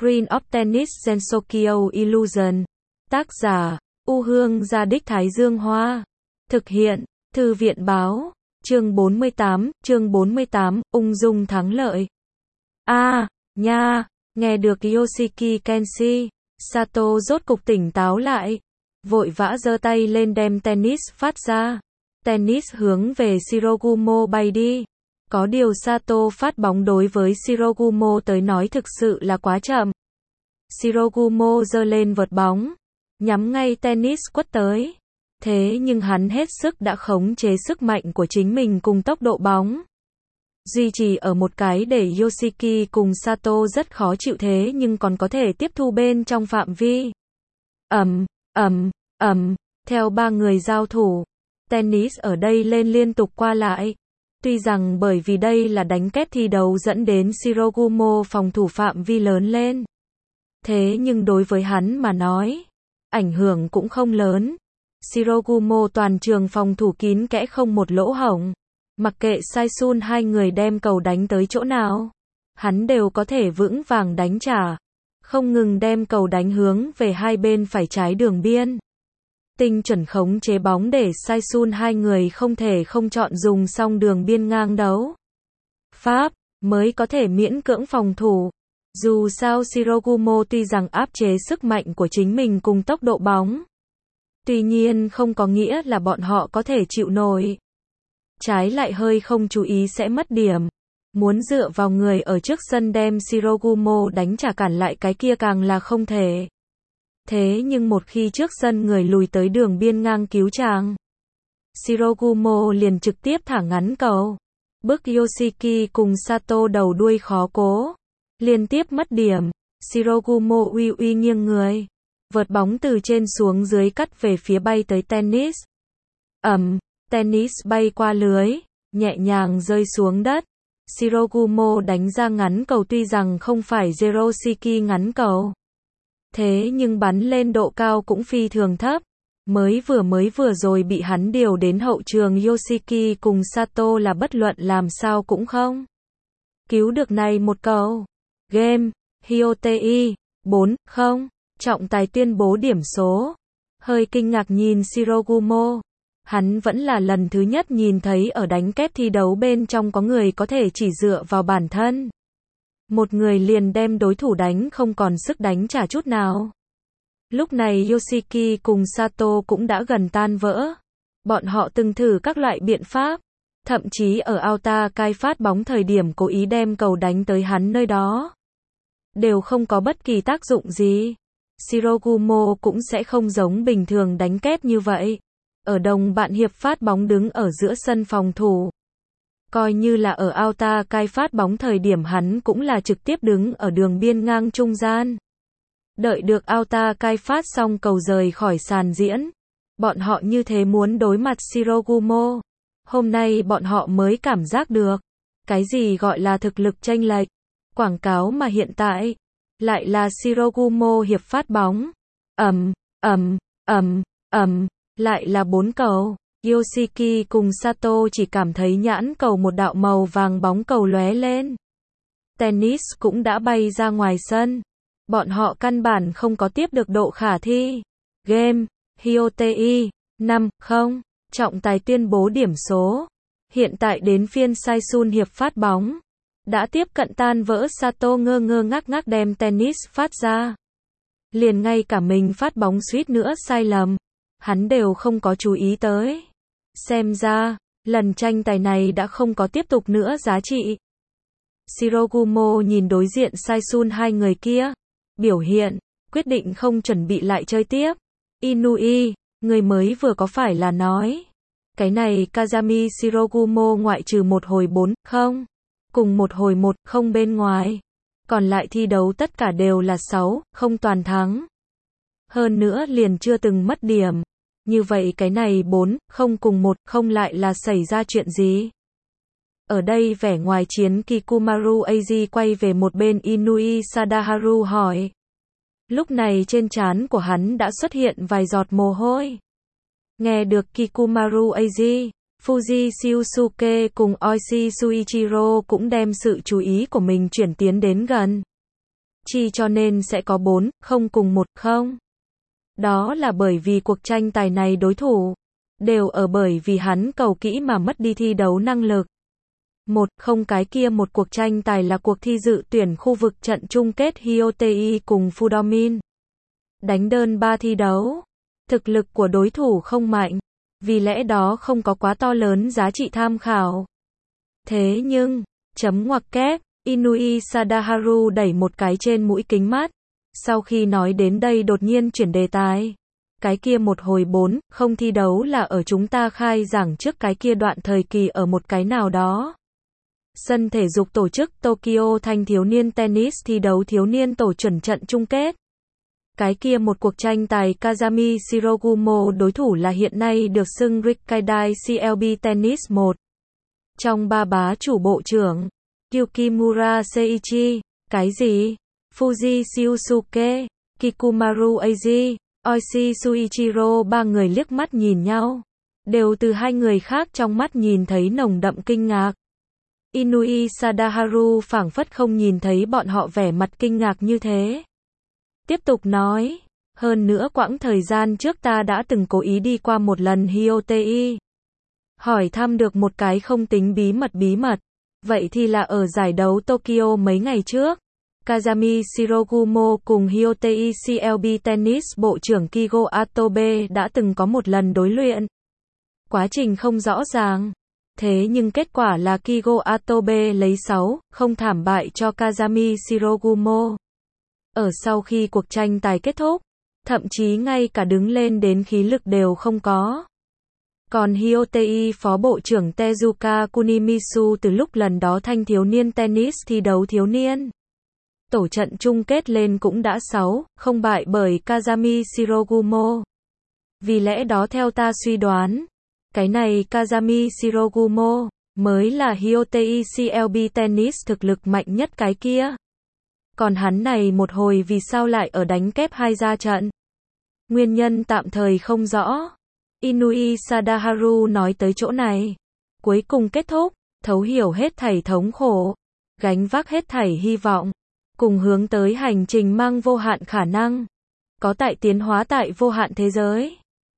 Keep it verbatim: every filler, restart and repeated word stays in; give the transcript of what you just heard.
Queen of Tennis Gensokyo Illusion. Tác giả, U Hương Gia Đích Thái Dương Hoa. Thực hiện, Thư viện Báo. Chương bốn mươi tám, chương bốn mươi tám, ung dung thắng lợi. A, à, nha, nghe được Yoshiki Kenshi, Sato rốt cục tỉnh táo lại. Vội vã giơ tay lên đem tennis phát ra. Tennis hướng về Shirogumo bay đi. Có điều Sato phát bóng đối với Shirogumo tới nói thực sự là quá chậm. Shirogumo giơ lên vợt bóng, nhắm ngay tennis quất tới. Thế nhưng hắn hết sức đã khống chế sức mạnh của chính mình cùng tốc độ bóng. Duy trì ở một cái để Yoshiki cùng Sato rất khó chịu thế nhưng còn có thể tiếp thu bên trong phạm vi. Ầm, ầm, ầm, theo ba người giao thủ, tennis ở đây lên liên tục qua lại. Tuy rằng bởi vì đây là đánh kép thi đấu dẫn đến Shirogumo phòng thủ phạm vi lớn lên. Thế nhưng đối với hắn mà nói, ảnh hưởng cũng không lớn. Shirogumo toàn trường phòng thủ kín kẽ không một lỗ hổng. Mặc kệ Saisun hai người đem cầu đánh tới chỗ nào, hắn đều có thể vững vàng đánh trả. Không ngừng đem cầu đánh hướng về hai bên phải trái đường biên. Tinh chuẩn khống chế bóng để Saisun hai người không thể không chọn dùng xong đường biên ngang đấu. Pháp mới có thể miễn cưỡng phòng thủ. Dù sao Shirogumo tuy rằng áp chế sức mạnh của chính mình cùng tốc độ bóng. Tuy nhiên không có nghĩa là bọn họ có thể chịu nổi. Trái lại hơi không chú ý sẽ mất điểm. Muốn dựa vào người ở trước sân đem Shirogumo đánh trả cản lại cái kia càng là không thể. Thế nhưng một khi trước sân người lùi tới đường biên ngang cứu chàng, Shirogumo liền trực tiếp thả ngắn cầu. Bức Yoshiki cùng Sato đầu đuôi khó cố. Liên tiếp mất điểm. Shirogumo uy uy nghiêng người. Vợt bóng từ trên xuống dưới cắt về phía bay tới tennis. Ầm, tennis bay qua lưới, nhẹ nhàng rơi xuống đất. Shirogumo đánh ra ngắn cầu tuy rằng không phải Zeroshiki ngắn cầu. Thế nhưng bắn lên độ cao cũng phi thường thấp. Mới vừa mới vừa rồi bị hắn điều đến hậu trường Yoshiki cùng Sato là bất luận làm sao cũng không cứu được này một cầu. Game, Hyotei, bốn không. Trọng tài tuyên bố điểm số. Hơi kinh ngạc nhìn Shirogumo. Hắn vẫn là lần thứ nhất nhìn thấy ở đánh kép thi đấu bên trong có người có thể chỉ dựa vào bản thân. Một người liền đem đối thủ đánh không còn sức đánh trả chút nào. Lúc này Yoshiki cùng Sato cũng đã gần tan vỡ. Bọn họ từng thử các loại biện pháp. Thậm chí ở Aota Kai phát bóng thời điểm cố ý đem cầu đánh tới hắn nơi đó. Đều không có bất kỳ tác dụng gì. Shirogumo cũng sẽ không giống bình thường đánh kép như vậy. Ở đồng bạn hiệp phát bóng đứng ở giữa sân phòng thủ. Coi như là ở Aota Kai phát bóng thời điểm hắn cũng là trực tiếp đứng ở đường biên ngang trung gian. Đợi được Aota Kai phát xong cầu rời khỏi sàn diễn. Bọn họ như thế muốn đối mặt Shirogumo. Hôm nay bọn họ mới cảm giác được. Cái gì gọi là thực lực chênh lệch. Quảng cáo mà hiện tại. Lại là Shirogumo hiệp phát bóng. Ầm, ầm, ầm, ầm. Lại là bốn cầu. Yoshiki cùng Sato chỉ cảm thấy nhãn cầu một đạo màu vàng bóng cầu lóe lên. Tennis cũng đã bay ra ngoài sân. Bọn họ căn bản không có tiếp được độ khả thi. Game, Hyotei, năm không. Trọng tài tuyên bố điểm số. Hiện tại đến phiên Saisun hiệp phát bóng. Đã tiếp cận tan vỡ. Sato ngơ ngơ ngác ngác đem tennis phát ra. Liền ngay cả mình phát bóng suýt nữa sai lầm. Hắn đều không có chú ý tới. Xem ra, lần tranh tài này đã không có tiếp tục nữa giá trị. Shirogumo nhìn đối diện Saisun hai người kia. Biểu hiện, quyết định không chuẩn bị lại chơi tiếp. Inui, người mới vừa có phải là nói. Cái này Kazami Shirogumo ngoại trừ một hồi bốn không. Cùng một hồi một không bên ngoài. Còn lại thi đấu tất cả đều là sáu không toàn thắng. Hơn nữa liền chưa từng mất điểm. Như vậy cái này bốn không cùng một không lại là xảy ra chuyện gì? Ở đây vẻ ngoài chiến Kikumaru Eiji quay về một bên Inui Sadaharu hỏi. Lúc này trên trán của hắn đã xuất hiện vài giọt mồ hôi. Nghe được Kikumaru Eiji, Fuji Shiosuke cùng Oishi Suichiro cũng đem sự chú ý của mình chuyển tiến đến gần. Chi cho nên sẽ có bốn, không cùng một, không. Đó là bởi vì cuộc tranh tài này đối thủ đều ở bởi vì hắn cầu kỹ mà mất đi thi đấu năng lực. Một, không cái kia một cuộc tranh tài là cuộc thi dự tuyển khu vực trận chung kết Hyotei cùng Fudomin. Đánh đơn ba thi đấu. Thực lực của đối thủ không mạnh, vì lẽ đó không có quá to lớn giá trị tham khảo. Thế nhưng, chấm ngoặc kép, Inui Sadaharu đẩy một cái trên mũi kính mắt. Sau khi nói đến đây đột nhiên chuyển đề tài. Cái kia một hồi bốn, không thi đấu là ở chúng ta khai giảng trước cái kia đoạn thời kỳ ở một cái nào đó. Sân thể dục tổ chức Tokyo thanh thiếu niên tennis thi đấu thiếu niên tổ chuẩn trận chung kết. Cái kia một cuộc tranh tài Kazami Shirogumo đối thủ là hiện nay được xưng Rikkaidai xê lờ bê Tennis một. Trong ba bá chủ bộ trưởng, Yukimura Seiichi, cái gì? Fuji Shiosuke, Kikumaru Eiji, Oishi Suichiro ba người liếc mắt nhìn nhau. Đều từ hai người khác trong mắt nhìn thấy nồng đậm kinh ngạc. Inui Sadaharu phảng phất không nhìn thấy bọn họ vẻ mặt kinh ngạc như thế. Tiếp tục nói, hơn nữa quãng thời gian trước ta đã từng cố ý đi qua một lần Hyotei. Hỏi thăm được một cái không tính bí mật bí mật. Vậy thì là ở giải đấu Tokyo mấy ngày trước. Kazami Shirogumo cùng Hyotei xê lờ bê Tennis bộ trưởng Kigo Atobe đã từng có một lần đối luyện. Quá trình không rõ ràng. Thế nhưng kết quả là Kigo Atobe lấy sáu không thảm bại cho Kazami Shirogumo. Ở sau khi cuộc tranh tài kết thúc, thậm chí ngay cả đứng lên đến khí lực đều không có. Còn Hyotei phó bộ trưởng Tezuka Kunimisu từ lúc lần đó thanh thiếu niên tennis thi đấu thiếu niên. Tổ trận chung kết lên cũng đã sáu không bại bởi Kazami Shirogumo. Vì lẽ đó theo ta suy đoán, cái này Kazami Shirogumo mới là Hyotei xê lờ bê Tennis thực lực mạnh nhất cái kia. Còn hắn này một hồi vì sao lại ở đánh kép hai ra trận? Nguyên nhân tạm thời không rõ. Inui Sadaharu nói tới chỗ này. Cuối cùng kết thúc, thấu hiểu hết thảy thống khổ, gánh vác hết thảy hy vọng, cùng hướng tới hành trình mang vô hạn khả năng, có tại tiến hóa tại vô hạn thế giới.